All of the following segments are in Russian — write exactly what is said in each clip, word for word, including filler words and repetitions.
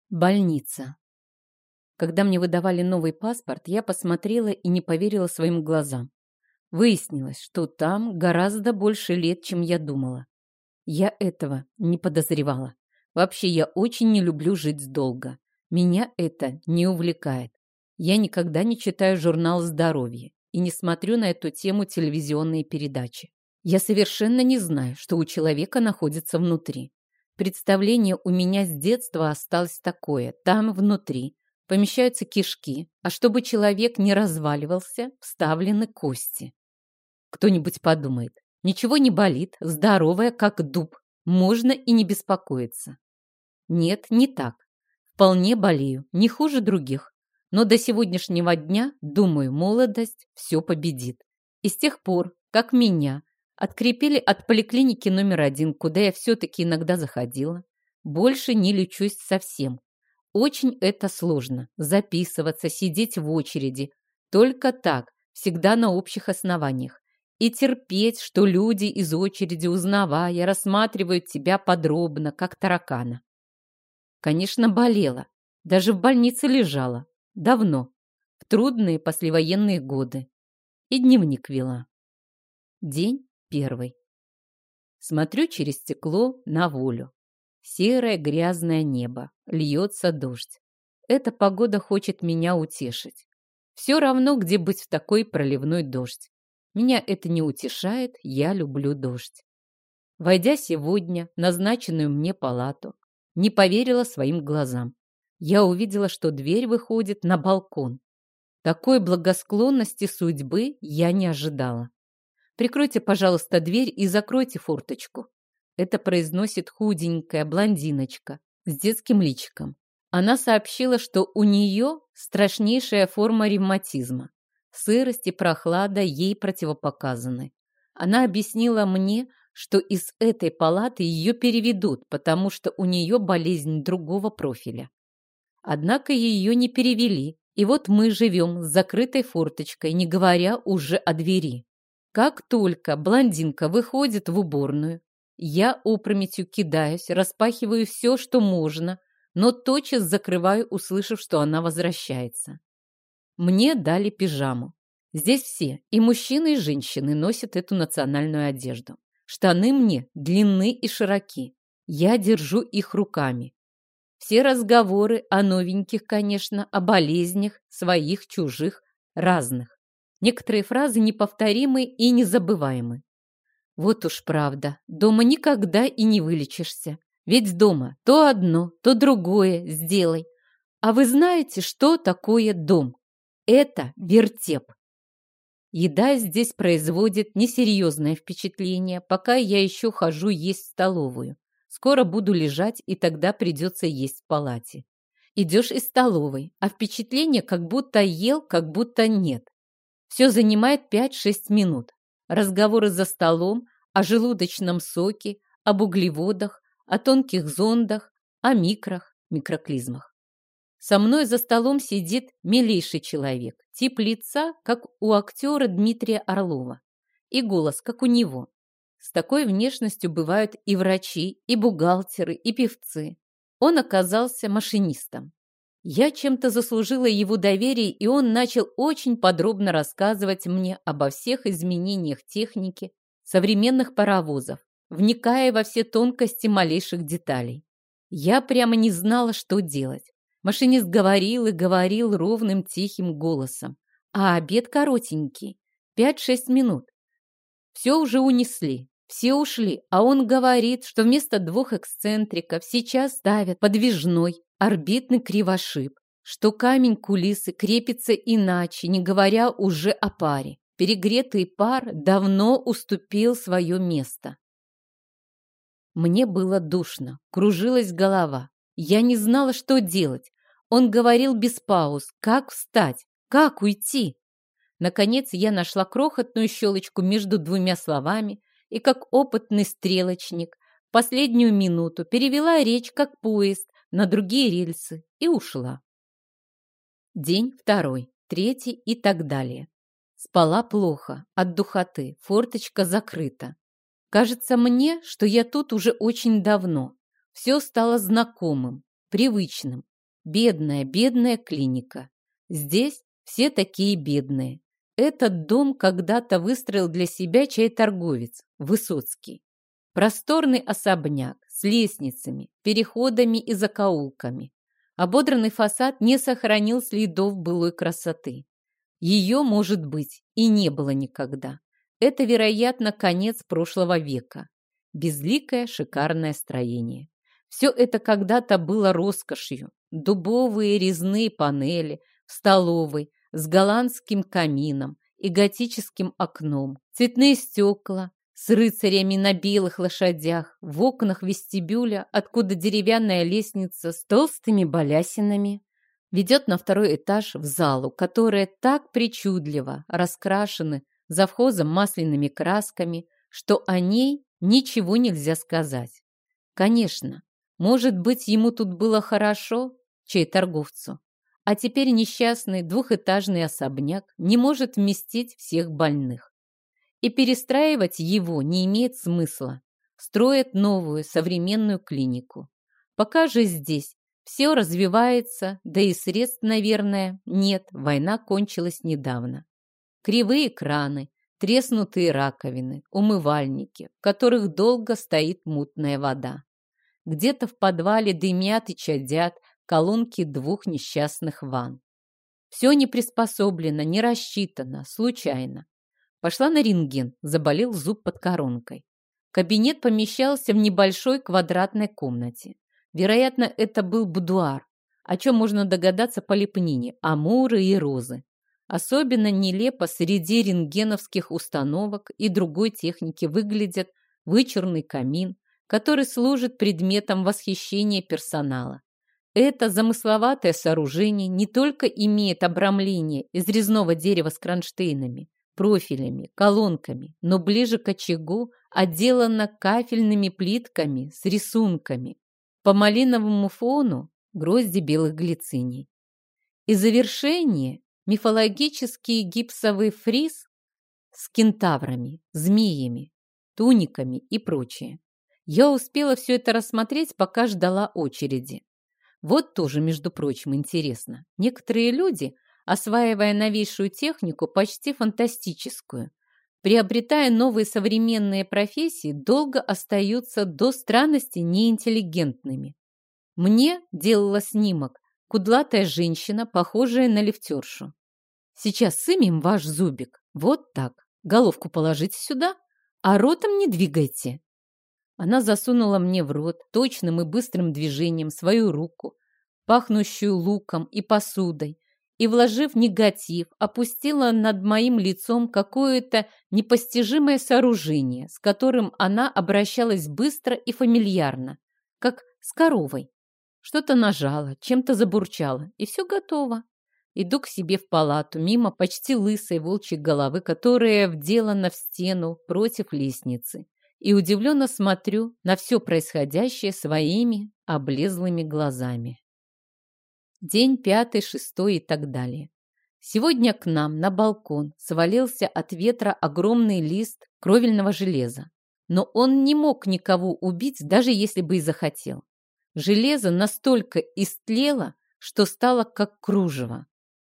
Больница. Когда мне выдавали новый паспорт, я посмотрела и не поверила своим глазам. Выяснилось, что там гораздо больше лет, чем я думала. Я этого не подозревала. Вообще, я очень не люблю жить долго. Меня это не увлекает. Я никогда не читаю журнал «Здоровье» и не смотрю на эту тему телевизионные передачи. Я совершенно не знаю, что у человека находится внутри. Представление у меня с детства осталось такое. Там внутри помещаются кишки, а чтобы человек не разваливался, вставлены кости. Кто-нибудь подумает, ничего не болит, здоровая, как дуб, можно и не беспокоиться. Нет, не так. Вполне болею, не хуже других. Но до сегодняшнего дня, думаю, молодость все победит. И с тех пор, как меня открепили от поликлиники номер один, куда я все-таки иногда заходила, больше не лечусь совсем. Очень это сложно. Записываться, сидеть в очереди. Только так, всегда на общих основаниях. И терпеть, что люди из очереди, узнавая, рассматривают тебя подробно, как таракана. Конечно, болела. Даже в больнице лежала. Давно. В трудные послевоенные годы. И дневник вела. День первый. Смотрю через стекло на волю. Серое грязное небо. Льется дождь. Эта погода хочет меня утешить. Все равно, где быть в такой проливной дождь. Меня это не утешает, я люблю дождь. Войдя сегодня в назначенную мне палату, не поверила своим глазам. Я увидела, что дверь выходит на балкон. Такой благосклонности судьбы я не ожидала. «Прикройте, пожалуйста, дверь и закройте форточку». Это произносит худенькая блондиночка с детским личиком. Она сообщила, что у нее страшнейшая форма ревматизма. Сырость и прохлада ей противопоказаны. Она объяснила мне, что из этой палаты ее переведут, потому что у нее болезнь другого профиля. Однако ее не перевели, и вот мы живем с закрытой форточкой, не говоря уже о двери. Как только блондинка выходит в уборную, я опрометью кидаюсь, распахиваю все, что можно, но тотчас закрываю, услышав, что она возвращается. Мне дали пижаму. Здесь все, и мужчины, и женщины, носят эту национальную одежду. Штаны мне длинны и широки. Я держу их руками. Все разговоры о новеньких, конечно, о болезнях, своих, чужих, разных. Некоторые фразы неповторимы и незабываемы. Вот уж правда, дома никогда и не вылечишься. Ведь дома то одно, то другое сделай. А вы знаете, что такое дом? Это вертеп. Еда здесь производит несерьезное впечатление, пока я еще хожу есть в столовую. Скоро буду лежать, и тогда придется есть в палате. Идешь из столовой, а впечатление, как будто ел, как будто нет. Все занимает пять-шесть минут. Разговоры за столом о желудочном соке, об углеводах, о тонких зондах, о микрах, микроклизмах. Со мной за столом сидит милейший человек, тип лица, как у актера Дмитрия Орлова, и голос, как у него. С такой внешностью бывают и врачи, и бухгалтеры, и певцы. Он оказался машинистом. Я чем-то заслужила его доверие, и он начал очень подробно рассказывать мне обо всех изменениях техники современных паровозов, вникая во все тонкости малейших деталей. Я прямо не знала, что делать. Машинист говорил и говорил ровным тихим голосом, а обед коротенький, пять-шесть минут. Все уже унесли, все ушли, а он говорит, что вместо двух эксцентриков сейчас ставят подвижной орбитный кривошип, что камень кулисы крепится иначе, не говоря уже о паре. Перегретый пар давно уступил свое место. Мне было душно, кружилась голова. Я не знала, что делать. Он говорил без пауз, как встать, как уйти. Наконец я нашла крохотную щелочку между двумя словами и, как опытный стрелочник, в последнюю минуту перевела речь как поезд на другие рельсы и ушла. День второй, третий и так далее. Спала плохо, от духоты, форточка закрыта. Кажется мне, что я тут уже очень давно. Все стало знакомым, привычным. Бедная, бедная клиника. Здесь все такие бедные. Этот дом когда-то выстроил для себя чай-торговец Высоцкий. Просторный особняк с лестницами, переходами и закоулками. Ободранный фасад не сохранил следов былой красоты. Ее, может быть, и не было никогда. Это, вероятно, конец прошлого века. Безликое шикарное строение. Все это когда-то было роскошью. Дубовые резные панели в столовой с голландским камином и готическим окном, цветные стекла с рыцарями на белых лошадях, в окнах вестибюля, откуда деревянная лестница с толстыми балясинами ведет на второй этаж в залу, которая так причудливо раскрашены завхозом масляными красками, что о ней ничего нельзя сказать. Конечно, может быть, ему тут было хорошо, чай-торговцу, а теперь несчастный двухэтажный особняк не может вместить всех больных. И перестраивать его не имеет смысла. Строят новую современную клинику. Пока же здесь все развивается, да и средств, наверное, нет, война кончилась недавно. Кривые краны, треснутые раковины, умывальники, в которых долго стоит мутная вода. Где-то в подвале дымят и чадят колонки двух несчастных ванн. Все не приспособлено, не рассчитано, случайно. Пошла на рентген, заболел зуб под коронкой. Кабинет помещался в небольшой квадратной комнате. Вероятно, это был будуар, о чем можно догадаться по лепнине, амуры и розы. Особенно нелепо среди рентгеновских установок и другой техники выглядит вычурный камин, который служит предметом восхищения персонала. Это замысловатое сооружение не только имеет обрамление из резного дерева с кронштейнами, профилями, колонками, но ближе к очагу отделано кафельными плитками с рисунками. По малиновому фону грозди белых глициний. И завершение мифологический гипсовый фриз с кентаврами, змеями, туниками и прочее. Я успела все это рассмотреть, пока ждала очереди. Вот тоже, между прочим, интересно. Некоторые люди, осваивая новейшую технику, почти фантастическую, приобретая новые современные профессии, долго остаются до странности неинтеллигентными. Мне делала снимок кудлатая женщина, похожая на лифтершу. Сейчас сымем ваш зубик. Вот так. Головку положите сюда, а ротом не двигайте. Она засунула мне в рот точным и быстрым движением свою руку, пахнущую луком и посудой, и, вложив негатив, опустила над моим лицом какое-то непостижимое сооружение, с которым она обращалась быстро и фамильярно, как с коровой. Что-то нажала, чем-то забурчала, и все готово. Иду к себе в палату, мимо почти лысой волчьей головы, которая вделана в стену против лестницы, и удивленно смотрю на все происходящее своими облезлыми глазами. День пятый, шестой и так далее. Сегодня к нам на балкон свалился от ветра огромный лист кровельного железа, но он не мог никого убить, даже если бы и захотел. Железо настолько истлело, что стало как кружево.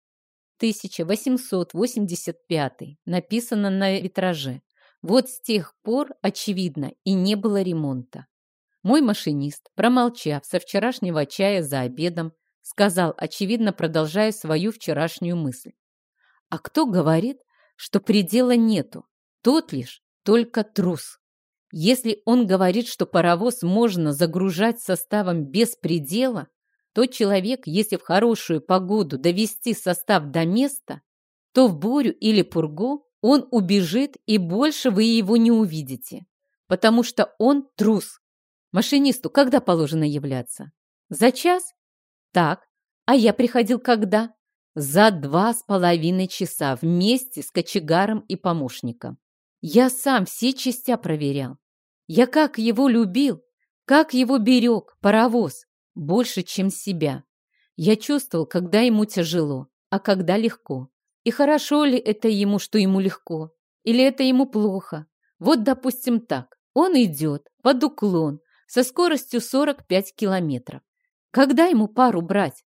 тысяча восемьсот восемьдесят пятый написано на витраже. Вот с тех пор, очевидно, и не было ремонта. Мой машинист, промолчав со вчерашнего чая за обедом, сказал, очевидно, продолжая свою вчерашнюю мысль. А кто говорит, что предела нету? Тот лишь только трус. Если он говорит, что паровоз можно загружать составом без предела, то человек, если в хорошую погоду довести состав до места, то в бурю или пургу он убежит, и больше вы его не увидите, потому что он трус. Машинисту когда положено являться? За час? Так. А я приходил когда? За два с половиной часа вместе с кочегаром и помощником. Я сам все частя проверял. Я как его любил, как его берег, паровоз, больше, чем себя. Я чувствовал, когда ему тяжело, а когда легко. И хорошо ли это ему, что ему легко? Или это ему плохо? Вот, допустим, так. Он идет под уклон со скоростью сорок пять километров. Когда ему пару брать?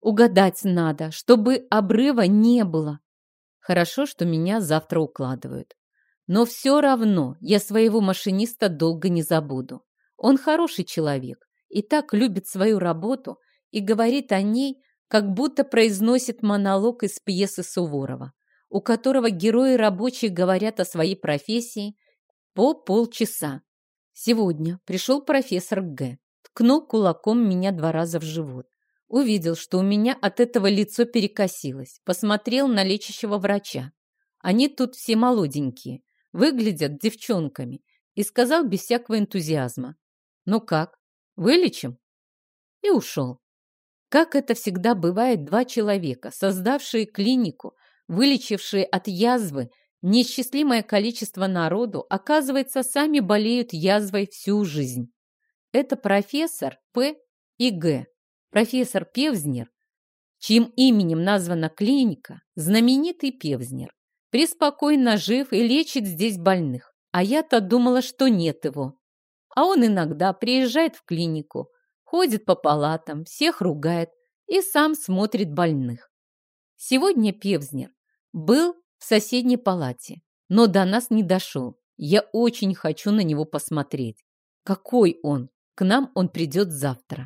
Угадать надо, чтобы обрыва не было. Хорошо, что меня завтра укладывают. Но все равно я своего машиниста долго не забуду. Он хороший человек и так любит свою работу и говорит о ней, как будто произносит монолог из пьесы Суворова, у которого герои рабочие говорят о своей профессии по полчаса. Сегодня пришел профессор Г. Ткнул кулаком меня два раза в живот. Увидел, что у меня от этого лицо перекосилось. Посмотрел на лечащего врача. Они тут все молоденькие, выглядят девчонками. И сказал без всякого энтузиазма: «Ну как, вылечим?» И ушел. Как это всегда бывает, два человека, создавшие клинику, вылечившие от язвы неисчислимое количество народу, оказывается, сами болеют язвой всю жизнь. Это профессор П. и Г. Профессор Певзнер, чьим именем названа клиника, знаменитый Певзнер, преспокойно жив и лечит здесь больных. А я-то думала, что нет его. А он иногда приезжает в клинику, ходит по палатам, всех ругает и сам смотрит больных. Сегодня Певзнер был в соседней палате, но до нас не дошел. Я очень хочу на него посмотреть. Какой он? К нам он придет завтра.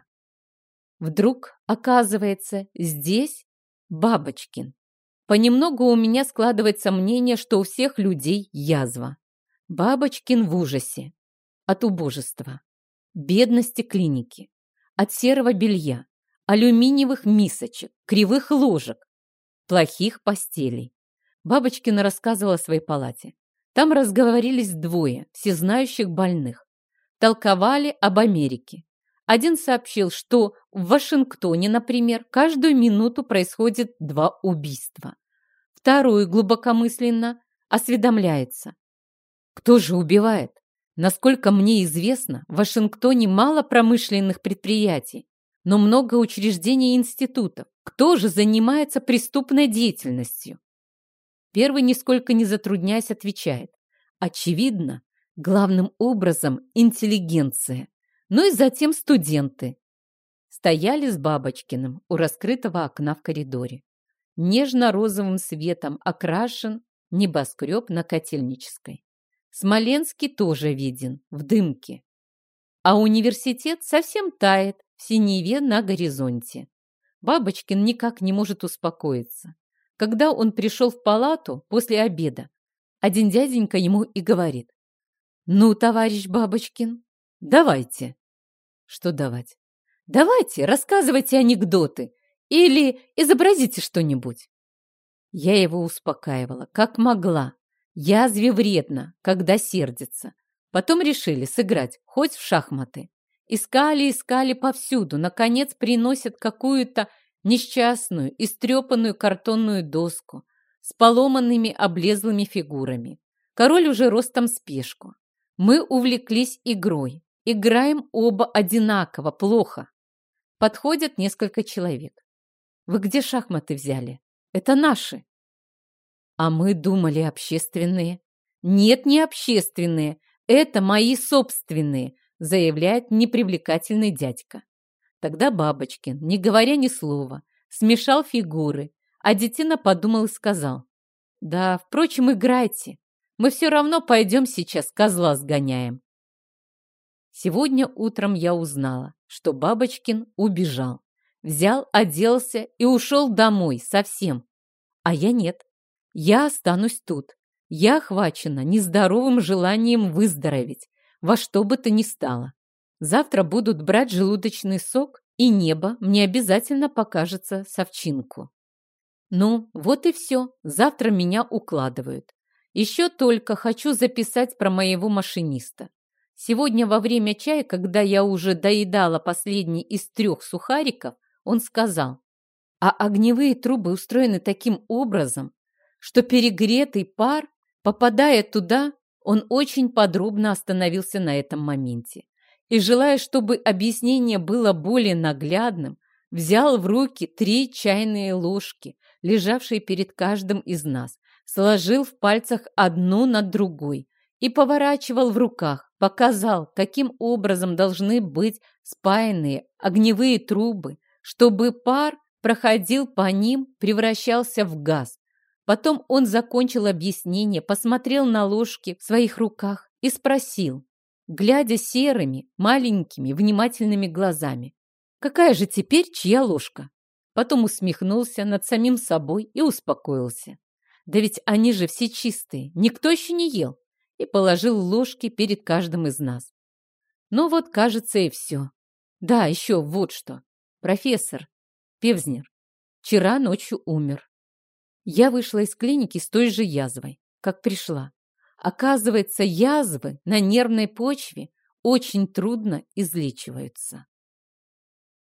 Вдруг, оказывается, здесь Бабочкин. Понемногу у меня складывается мнение, что у всех людей язва. Бабочкин в ужасе от убожества, бедности клиники, от серого белья, алюминиевых мисочек, кривых ложек, плохих постелей. Бабочкина рассказывала о своей палате. Там разговорились двое всезнающих больных. Толковали об Америке. Один сообщил, что в Вашингтоне, например, каждую минуту происходит два убийства. Второй глубокомысленно осведомляется: кто же убивает? Насколько мне известно, в Вашингтоне мало промышленных предприятий, но много учреждений и институтов. Кто же занимается преступной деятельностью? Первый, нисколько не затрудняясь, отвечает: очевидно, главным образом интеллигенция, ну и затем студенты. Стояли с Бабочкиным у раскрытого окна в коридоре. Нежно-розовым светом окрашен небоскреб на Котельнической. Смоленский тоже виден в дымке. А университет совсем тает в синеве на горизонте. Бабочкин никак не может успокоиться. Когда он пришел в палату после обеда, один дяденька ему и говорит: «Ну, товарищ Бабочкин, давайте». Что давать? Давайте, рассказывайте анекдоты или изобразите что-нибудь. Я его успокаивала, как могла. Язве вредно, когда сердится. Потом решили сыграть хоть в шахматы. Искали, искали повсюду. Наконец приносят какую-то несчастную, истрепанную картонную доску с поломанными облезлыми фигурами. Король уже ростом с пешку. Мы увлеклись игрой. Играем оба одинаково, плохо. Подходят несколько человек. Вы где шахматы взяли? Это наши. А мы думали, общественные. Нет, не общественные. Это мои собственные, заявляет непривлекательный дядька. Тогда Бабочкин, не говоря ни слова, смешал фигуры, а детина подумал и сказал: да, впрочем, играйте. Мы все равно пойдем сейчас козла сгоняем. Сегодня утром я узнала, что Бабочкин убежал. Взял, оделся и ушел домой совсем. А я нет. Я останусь тут. Я охвачена нездоровым желанием выздороветь, во что бы то ни стало. Завтра будут брать желудочный сок, и небо мне обязательно покажется с овчинку. Ну, вот и все. Завтра меня укладывают. Еще только хочу записать про моего машиниста. Сегодня во время чая, когда я уже доедала последний из трех сухариков, он сказал: а огневые трубы устроены таким образом, что перегретый пар, попадая туда, он очень подробно остановился на этом моменте. И, желая, чтобы объяснение было более наглядным, взял в руки три чайные ложки, лежавшие перед каждым из нас, сложил в пальцах одну над другой и поворачивал в руках, показал, каким образом должны быть спаянные огневые трубы, чтобы пар проходил по ним, превращался в газ. Потом он закончил объяснение, посмотрел на ложки в своих руках и спросил, глядя серыми, маленькими, внимательными глазами: «Какая же теперь чья ложка?» Потом усмехнулся над самим собой и успокоился. «Да ведь они же все чистые, никто еще не ел!» И положил ложки перед каждым из нас. Ну вот, кажется, и все. Да, еще вот что. Профессор Певзнер вчера ночью умер. Я вышла из клиники с той же язвой, как пришла. Оказывается, язвы на нервной почве очень трудно излечиваются.